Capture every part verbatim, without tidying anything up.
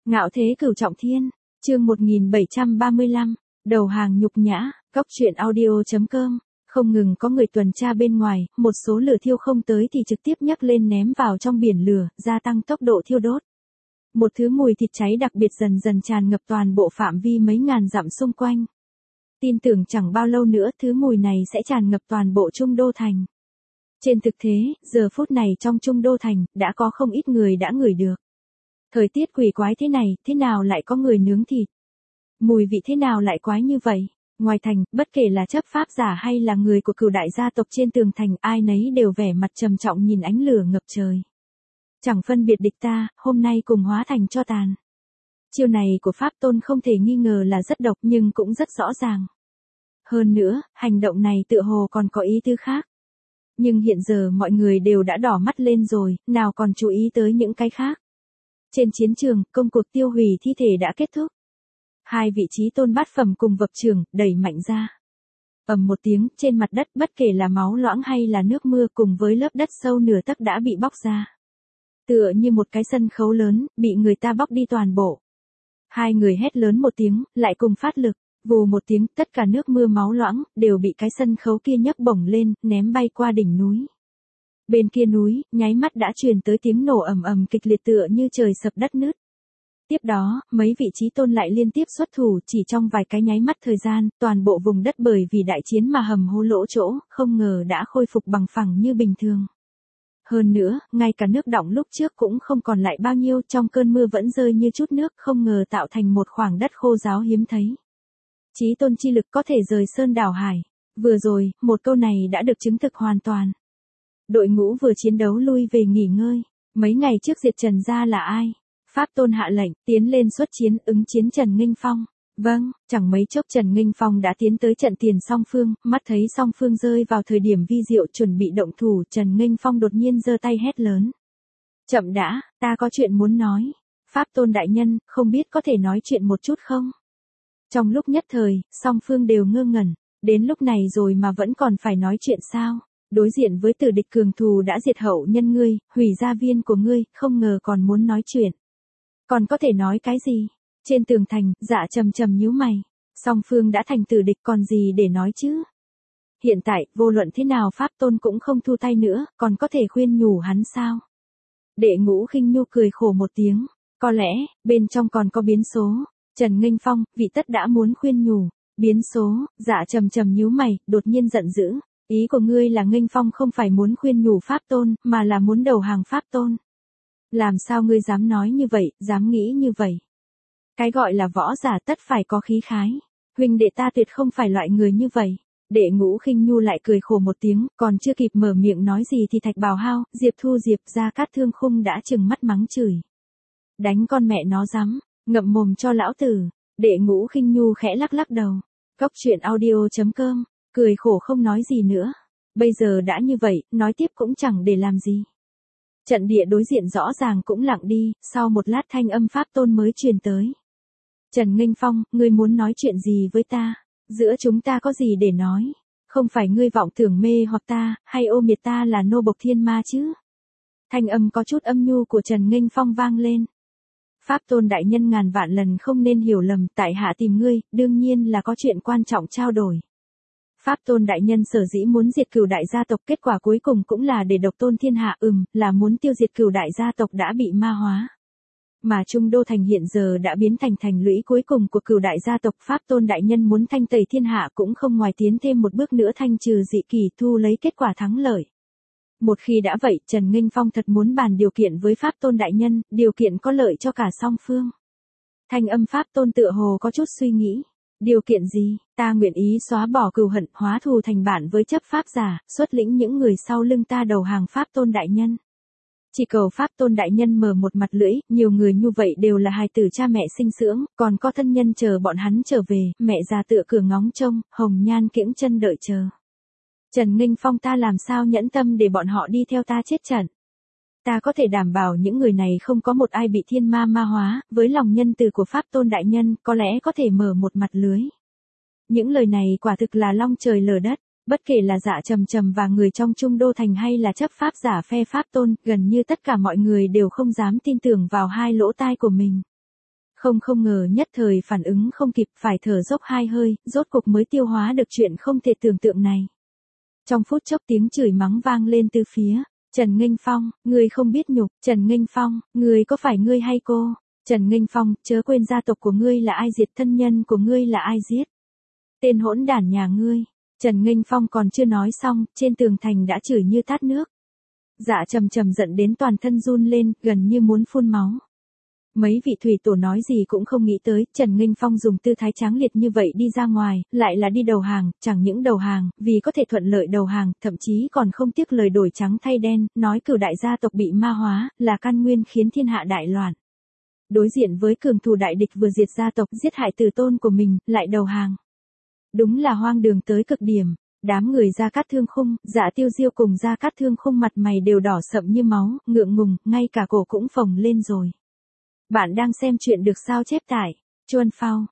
Ngạo thế cửu trọng thiên, chương một nghìn bảy trăm ba mươi lăm, đầu hàng nhục nhã, góc truyện audio chấm com. Không ngừng có người tuần tra bên ngoài, một số lửa thiêu không tới thì trực tiếp nhấc lên ném vào trong biển lửa, gia tăng tốc độ thiêu đốt. Một thứ mùi thịt cháy đặc biệt dần dần tràn ngập toàn bộ phạm vi mấy ngàn dặm xung quanh. Tin tưởng chẳng bao lâu nữa thứ mùi này sẽ tràn ngập toàn bộ Trung Đô Thành. Trên thực tế, giờ phút này trong Trung Đô Thành, đã có không ít người đã ngửi được. Thời tiết quỷ quái thế này, thế nào lại có người nướng thịt? Mùi vị thế nào lại quái như vậy? Ngoài thành, bất kể là chấp pháp giả hay là người của cửu đại gia tộc trên tường thành, ai nấy đều vẻ mặt trầm trọng nhìn ánh lửa ngập trời. Chẳng phân biệt địch ta, hôm nay cùng hóa thành cho tàn. Chiêu này của Pháp Tôn không thể nghi ngờ là rất độc nhưng cũng rất rõ ràng. Hơn nữa, hành động này tựa hồ còn có ý tứ khác. Nhưng hiện giờ mọi người đều đã đỏ mắt lên rồi, nào còn chú ý tới những cái khác. Trên chiến trường, công cuộc tiêu hủy thi thể đã kết thúc. Hai vị trí tôn bát phẩm cùng vập trường, đẩy mạnh ra. Ầm một tiếng, trên mặt đất bất kể là máu loãng hay là nước mưa cùng với lớp đất sâu nửa tấc đã bị bóc ra. Tựa như một cái sân khấu lớn, bị người ta bóc đi toàn bộ. Hai người hét lớn một tiếng, lại cùng phát lực, vù một tiếng, tất cả nước mưa máu loãng, đều bị cái sân khấu kia nhấc bổng lên, ném bay qua đỉnh núi. Bên kia núi, nháy mắt đã truyền tới tiếng nổ ầm ầm kịch liệt tựa như trời sập đất nứt. Tiếp đó, mấy vị trí tôn lại liên tiếp xuất thủ, chỉ trong vài cái nháy mắt thời gian, toàn bộ vùng đất bởi vì đại chiến mà hầm hố lỗ chỗ, không ngờ đã khôi phục bằng phẳng như bình thường. Hơn nữa, ngay cả nước đọng lúc trước cũng không còn lại bao nhiêu, trong cơn mưa vẫn rơi như chút nước, không ngờ tạo thành một khoảng đất khô ráo hiếm thấy. Chí tôn chi lực có thể rời sơn đảo hải. Vừa rồi, một câu này đã được chứng thực hoàn toàn. Đội ngũ vừa chiến đấu lui về nghỉ ngơi. Mấy ngày trước diệt Trần gia là ai? Pháp Tôn hạ lệnh, tiến lên xuất chiến, ứng chiến Trần Nghinh Phong. Vâng, chẳng mấy chốc Trần Nghinh Phong đã tiến tới trận tiền song phương, mắt thấy song phương rơi vào thời điểm vi diệu chuẩn bị động thủ, Trần Nghinh Phong đột nhiên giơ tay hét lớn. Chậm đã, ta có chuyện muốn nói. Pháp Tôn đại nhân, không biết có thể nói chuyện một chút không? Trong lúc nhất thời, song phương đều ngơ ngẩn, đến lúc này rồi mà vẫn còn phải nói chuyện sao? Đối diện với tử địch cường thù đã diệt hậu nhân ngươi, hủy gia viên của ngươi, không ngờ còn muốn nói chuyện. Còn có thể nói cái gì? Trên tường thành, Dạ trầm trầm nhíu mày. Song phương đã thành tử địch còn gì để nói chứ? Hiện tại, vô luận thế nào Pháp Tôn cũng không thu tay nữa, còn có thể khuyên nhủ hắn sao? Đệ Ngũ Khinh Nhu cười khổ một tiếng. Có lẽ, bên trong còn có biến số. Trần Nghinh Phong, vị tất đã muốn khuyên nhủ. Biến số, Dạ trầm trầm nhíu mày, đột nhiên giận dữ. Ý của ngươi là Nghinh Phong không phải muốn khuyên nhủ Pháp Tôn, mà là muốn đầu hàng Pháp Tôn. Làm sao ngươi dám nói như vậy, dám nghĩ như vậy? Cái gọi là võ giả tất phải có khí khái. Huynh đệ ta tuyệt không phải loại người như vậy. Đệ Ngũ Khinh Nhu lại cười khổ một tiếng, còn chưa kịp mở miệng nói gì thì Thạch Bào Hao, Diệp Thu Diệp Gia Cát Thương Khung đã trừng mắt mắng chửi. Đánh con mẹ nó dám, ngậm mồm cho lão tử. Đệ Ngũ Khinh Nhu khẽ lắc lắc đầu. Góc truyện audio chấm com, cười khổ không nói gì nữa. Bây giờ đã như vậy, nói tiếp cũng chẳng để làm gì. Trận địa đối diện rõ ràng cũng lặng đi, sau một lát thanh âm Pháp Tôn mới truyền tới. Trần Nghinh Phong, ngươi muốn nói chuyện gì với ta? Giữa chúng ta có gì để nói? Không phải ngươi vọng tưởng mê hoặc ta, hay ô miệt ta là nô bộc thiên ma chứ? Thanh âm có chút âm nhu của Trần Nghinh Phong vang lên. Pháp Tôn đại nhân ngàn vạn lần không nên hiểu lầm, tại hạ tìm ngươi, đương nhiên là có chuyện quan trọng trao đổi. Pháp Tôn đại nhân sở dĩ muốn diệt cửu đại gia tộc, kết quả cuối cùng cũng là để độc tôn thiên hạ, ừm, là muốn tiêu diệt cửu đại gia tộc đã bị ma hóa. Mà Trung Đô Thành hiện giờ đã biến thành thành lũy cuối cùng của cửu đại gia tộc, Pháp Tôn đại nhân muốn thanh tẩy thiên hạ cũng không ngoài tiến thêm một bước nữa thanh trừ dị kỳ, thu lấy kết quả thắng lợi. Một khi đã vậy, Trần Nghinh Phong thật muốn bàn điều kiện với Pháp Tôn đại nhân, điều kiện có lợi cho cả song phương. Thanh âm Pháp Tôn tựa hồ có chút suy nghĩ. Điều kiện gì? Ta nguyện ý xóa bỏ cừu hận, hóa thù thành bạn với chấp pháp giả, xuất lĩnh những người sau lưng ta đầu hàng Pháp Tôn đại nhân. Chỉ cầu Pháp Tôn đại nhân mở một mặt lưỡi, nhiều người như vậy đều là hài tử cha mẹ sinh dưỡng, còn có thân nhân chờ bọn hắn trở về, mẹ già tựa cửa ngóng trông, hồng nhan kiễng chân đợi chờ. Trần Nghinh Phong, ta làm sao nhẫn tâm để bọn họ đi theo ta chết trận? Ta có thể đảm bảo những người này không có một ai bị thiên ma ma hóa, với lòng nhân từ của Pháp Tôn đại nhân, có lẽ có thể mở một mặt lưới. Những lời này quả thực là long trời lở đất, bất kể là Dạ trầm trầm và người trong Trung Đô Thành hay là chấp pháp giả phe Pháp Tôn, gần như tất cả mọi người đều không dám tin tưởng vào hai lỗ tai của mình. Không không ngờ nhất thời phản ứng không kịp, phải thở dốc hai hơi, rốt cục mới tiêu hóa được chuyện không thể tưởng tượng này. Trong phút chốc tiếng chửi mắng vang lên từ phía. Trần Nghênh Phong, ngươi không biết nhục. Trần Nghênh Phong, ngươi có phải ngươi hay cô? Trần Nghênh Phong, chớ quên gia tộc của ngươi là ai diệt, thân nhân của ngươi là ai giết. Tên hỗn đản nhà ngươi. Trần Nghênh Phong còn chưa nói xong, trên tường thành đã chửi như tát nước. Dạ trầm trầm giận đến toàn thân run lên, gần như muốn phun máu. Mấy vị thủy tổ nói gì cũng không nghĩ tới, Trần Nghênh Phong dùng tư thái tráng liệt như vậy đi ra ngoài, lại là đi đầu hàng, chẳng những đầu hàng, vì có thể thuận lợi đầu hàng, thậm chí còn không tiếc lời đổi trắng thay đen, nói cửu đại gia tộc bị ma hóa, là căn nguyên khiến thiên hạ đại loạn. Đối diện với cường thù đại địch vừa diệt gia tộc, giết hại tử tôn của mình, lại đầu hàng. Đúng là hoang đường tới cực điểm. Đám người Gia Cát Thương Khung, Dạ Tiêu Diêu cùng Gia Cát Thương Khung mặt mày đều đỏ sậm như máu, ngượng ngùng, ngay cả cổ cũng phồng lên rồi. Bạn đang xem chuyện được sao chép tại chuan phao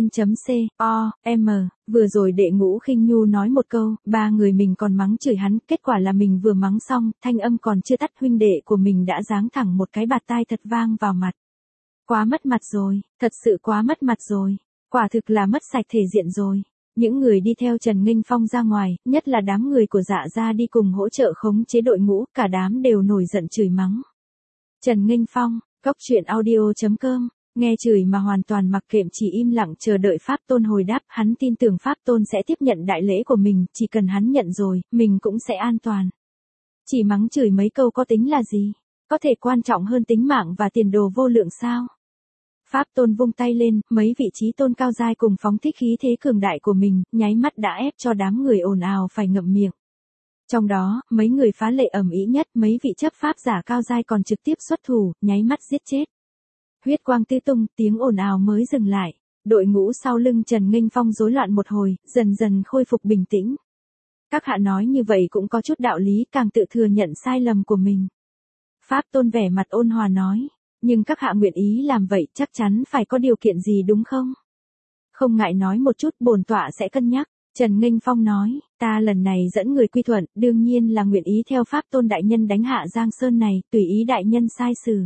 vn.co m. Vừa rồi Đệ Ngũ Khinh Nhu nói một câu, ba người mình còn mắng chửi hắn, kết quả là mình vừa mắng xong, thanh âm còn chưa tắt, huynh đệ của mình đã giáng thẳng một cái bạt tai thật vang vào mặt. Quá mất mặt rồi, thật sự quá mất mặt rồi. Quả thực là mất sạch thể diện rồi. Những người đi theo Trần Nghênh Phong ra ngoài, nhất là đám người của Dạ gia đi cùng hỗ trợ khống chế đội ngũ, cả đám đều nổi giận chửi mắng. Trần Nghênh Phong, cốc truyện audio chấm com, nghe chửi mà hoàn toàn mặc kệ, chỉ im lặng chờ đợi Pháp Tôn hồi đáp, hắn tin tưởng Pháp Tôn sẽ tiếp nhận đại lễ của mình, chỉ cần hắn nhận rồi, mình cũng sẽ an toàn. Chỉ mắng chửi mấy câu có tính là gì? Có thể quan trọng hơn tính mạng và tiền đồ vô lượng sao? Pháp Tôn vung tay lên, mấy vị trí tôn cao giai cùng phóng thích khí thế cường đại của mình, nháy mắt đã ép cho đám người ồn ào phải ngậm miệng. Trong đó, mấy người phá lệ ầm ĩ nhất, mấy vị chấp pháp giả cao giai còn trực tiếp xuất thủ, nháy mắt giết chết. Huyết quang tứ tung, tiếng ồn ào mới dừng lại. Đội ngũ sau lưng Trần Nghênh Phong rối loạn một hồi, dần dần khôi phục bình tĩnh. Các hạ nói như vậy cũng có chút đạo lý, càng tự thừa nhận sai lầm của mình. Pháp Tôn vẻ mặt ôn hòa nói. Nhưng các hạ nguyện ý làm vậy chắc chắn phải có điều kiện gì đúng không? Không ngại nói một chút, bổn tọa sẽ cân nhắc. Trần Nghênh Phong nói, ta lần này dẫn người quy thuận, đương nhiên là nguyện ý theo Pháp Tôn đại nhân đánh hạ Giang Sơn này, tùy ý đại nhân sai xử.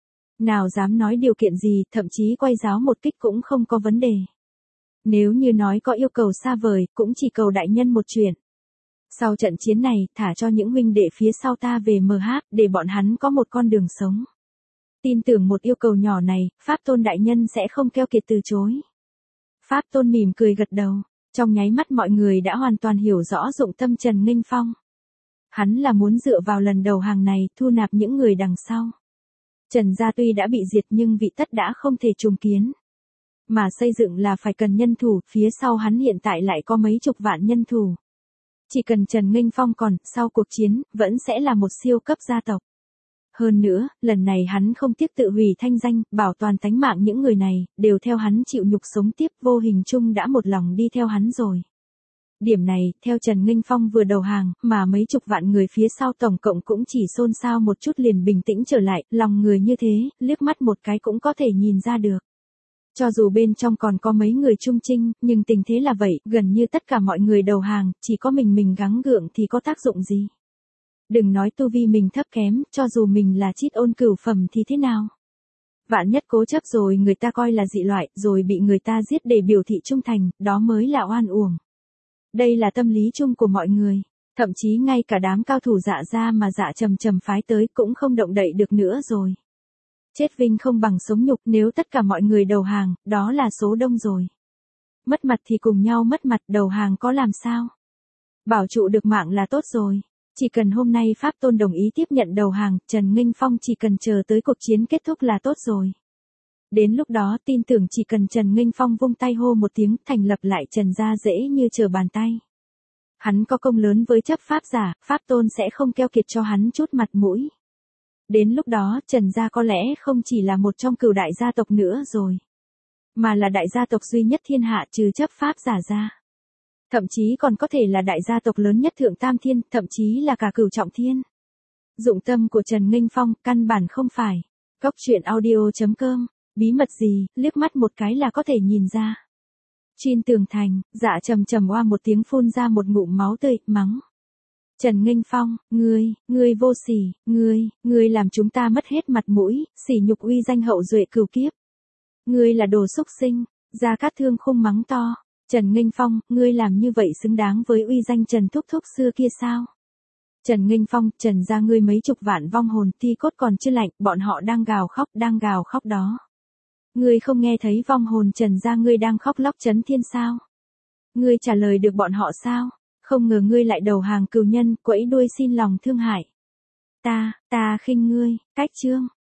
Nào dám nói điều kiện gì, thậm chí quay giáo một kích cũng không có vấn đề. Nếu như nói có yêu cầu xa vời, cũng chỉ cầu đại nhân một chuyện. Sau trận chiến này, thả cho những huynh đệ phía sau ta về em hát, để bọn hắn có một con đường sống. Tin tưởng một yêu cầu nhỏ này, Pháp Tôn đại nhân sẽ không keo kiệt từ chối. Pháp Tôn mỉm cười gật đầu, trong nháy mắt mọi người đã hoàn toàn hiểu rõ dụng tâm Trần Nghênh Phong. Hắn là muốn dựa vào lần đầu hàng này, thu nạp những người đằng sau. Trần gia tuy đã bị diệt nhưng vị tất đã không thể trùng kiến. Mà xây dựng là phải cần nhân thủ, phía sau hắn hiện tại lại có mấy chục vạn nhân thủ. Chỉ cần Trần Nghênh Phong còn, sau cuộc chiến, vẫn sẽ là một siêu cấp gia tộc. Hơn nữa, lần này hắn không tiếc tự hủy thanh danh, bảo toàn tánh mạng những người này, đều theo hắn chịu nhục sống tiếp, vô hình chung đã một lòng đi theo hắn rồi. Điểm này, theo Trần Nghênh Phong vừa đầu hàng, mà mấy chục vạn người phía sau tổng cộng cũng chỉ xôn xao một chút liền bình tĩnh trở lại, lòng người như thế, liếc mắt một cái cũng có thể nhìn ra được. Cho dù bên trong còn có mấy người trung trinh, nhưng tình thế là vậy, gần như tất cả mọi người đầu hàng, chỉ có mình mình gắng gượng thì có tác dụng gì. Đừng nói tu vi mình thấp kém, cho dù mình là chít ôn cửu phẩm thì thế nào? Vạn nhất cố chấp rồi người ta coi là dị loại, rồi bị người ta giết để biểu thị trung thành, đó mới là oan uổng. Đây là tâm lý chung của mọi người, thậm chí ngay cả đám cao thủ Dạ gia mà Dạ trầm trầm phái tới cũng không động đậy được nữa rồi. Chết vinh không bằng sống nhục, nếu tất cả mọi người đầu hàng, đó là số đông rồi. Mất mặt thì cùng nhau mất mặt, đầu hàng có làm sao? Bảo trụ được mạng là tốt rồi. Chỉ cần hôm nay Pháp Tôn đồng ý tiếp nhận đầu hàng, Trần Nghênh Phong chỉ cần chờ tới cuộc chiến kết thúc là tốt rồi. Đến lúc đó tin tưởng chỉ cần Trần Nghênh Phong vung tay hô một tiếng, thành lập lại Trần gia dễ như trở bàn tay. Hắn có công lớn với chấp pháp giả, Pháp Tôn sẽ không keo kiệt cho hắn chút mặt mũi. Đến lúc đó Trần gia có lẽ không chỉ là một trong cửu đại gia tộc nữa rồi, mà là đại gia tộc duy nhất thiên hạ trừ chấp pháp giả ra. Thậm chí còn có thể là đại gia tộc lớn nhất thượng tam thiên, thậm chí là cả cửu trọng thiên. Dụng tâm của Trần Nghênh Phong, căn bản không phải. Cốc truyện audio chấm com, bí mật gì, liếc mắt một cái là có thể nhìn ra. Trên tường thành, Dạ trầm trầm oa một tiếng phun ra một ngụm máu tươi, mắng. Trần Nghênh Phong, ngươi, ngươi vô sỉ, ngươi, ngươi làm chúng ta mất hết mặt mũi, sỉ nhục uy danh hậu duệ cửu kiếp. Ngươi là đồ xúc sinh, Gia Cát Thương khung mắng to. Trần Nghênh Phong, ngươi làm như vậy xứng đáng với uy danh Trần Thúc Thúc xưa kia sao? Trần Nghênh Phong, Trần gia ngươi mấy chục vạn vong hồn, thi cốt còn chưa lạnh, bọn họ đang gào khóc, đang gào khóc đó. Ngươi không nghe thấy vong hồn Trần gia ngươi đang khóc lóc chấn thiên sao? Ngươi trả lời được bọn họ sao? Không ngờ ngươi lại đầu hàng cừu nhân, quẫy đuôi xin lòng thương hại. Ta, ta khinh ngươi, cách chương.